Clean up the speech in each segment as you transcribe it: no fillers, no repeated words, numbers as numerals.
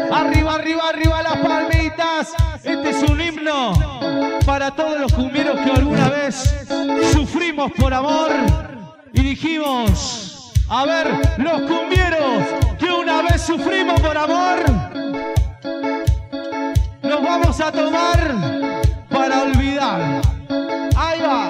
Arriba, arriba, arriba las palmitas. Este es un himno para todos los cumbieros que alguna vez sufrimos por amor y dijimos, a ver, los cumbieros que una vez sufrimos por amor, nos vamos a tomar para olvidar. Ahí va.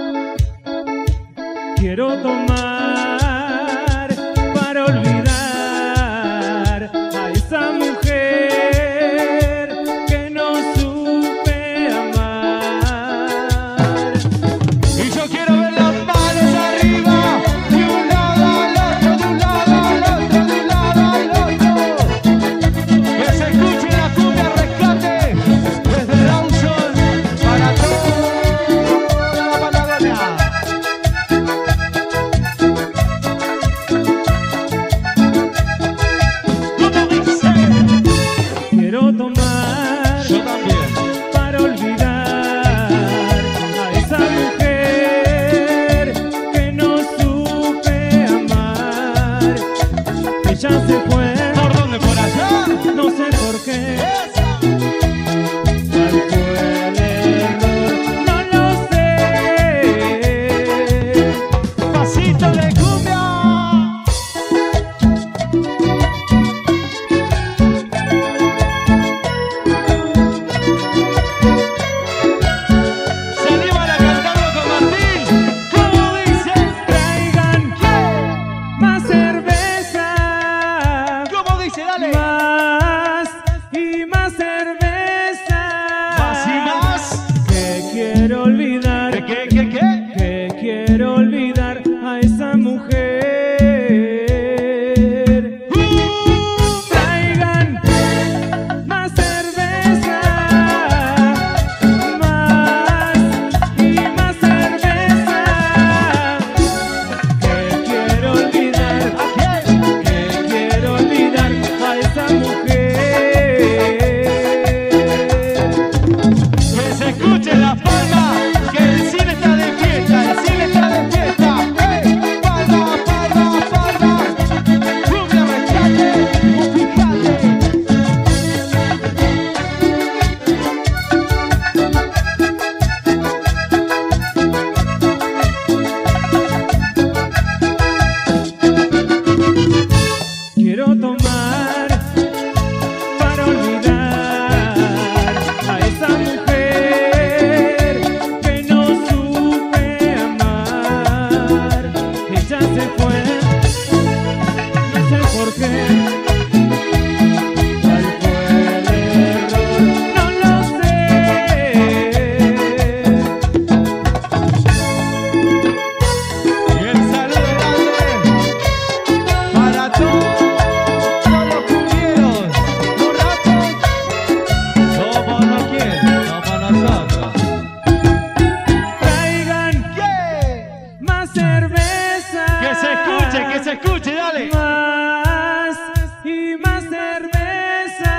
Quiero tomar para olvidar a esa mujer que no supe amar. Y yo quiero ver las manos arriba, de un lado al otro, de un lado al otro, de un lado al otro. Que se escuche la cumbia rescate desde Rawson para toda la Patagonia. Quiero tomar Yo también. para olvidar a esa mujer que no supe amar. Ella se fue, ¿Por dónde? ¿Por allá? no sé por qué. ¡Esa! ¿Cuál fue el error? No lo sé. Pasito de cumbia. Se animan a cantarlo con Martín. ¿Cómo dice? Traigan más cerveza, ¿Cómo dice? Dale. más y más cerveza. Más y más. Que quiero olvidar, ¿Qué? que quiero olvidar a esa mujer. Traigan más cerveza, más y más cerveza. Que quiero olvidar, que quiero olvidar a esa mujer. Que se escuche la palma, que el cine está de fiesta, el cine está de fiesta. ¡Hey! Palma, palma, palma. Cumbia rescate, fíjate. Quiero tomar para olvidar a esa mujer que no supe amar. Ella se fue, no sé por qué. ¿Cuál fue el error? No lo sé. Y el saludo grande para todos los cumbieros, borrachos, como no quieren, como nosotros. Traigan ¿Qué? más cerveza. Que se escuche, dale. Más y más cerveza.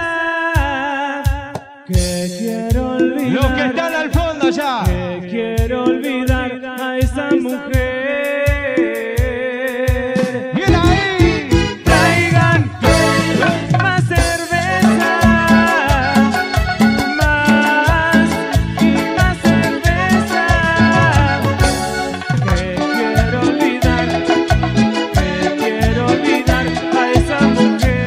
Que quiero olvidar. Los que están al fondo ya. Que quiero olvidar a esa mujer. ¡Bien ahí! Traigan más cerveza. Más y más cerveza. Que quiero olvidar a esa mujer.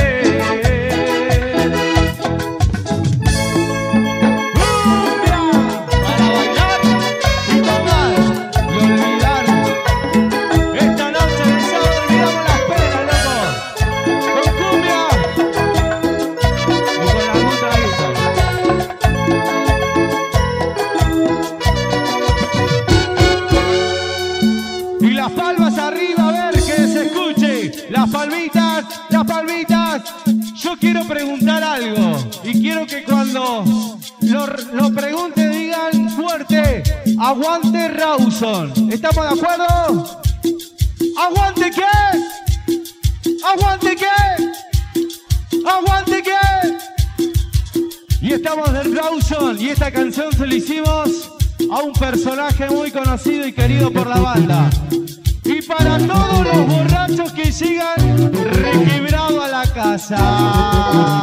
¡Cumbia! Para bailar y tomar y olvidar. Esta noche de sábado olvidamos las penas, loco. Con cumbia y con algún traguito. Y las palmas arriba, a ver que se escuche. Las palmitas, las palmitas. Yo quiero preguntar algo y quiero que cuando lo pregunte digan fuerte: aguante Rawson. ¿Estamos de acuerdo? ¿Aguante qué? ¿Aguante qué? ¿Aguante qué? Y estamos de Rawson y esta canción se la hicimos a un personaje muy conocido y querido por la banda. Y para todos los borrachos que llegan requebrados a la casa.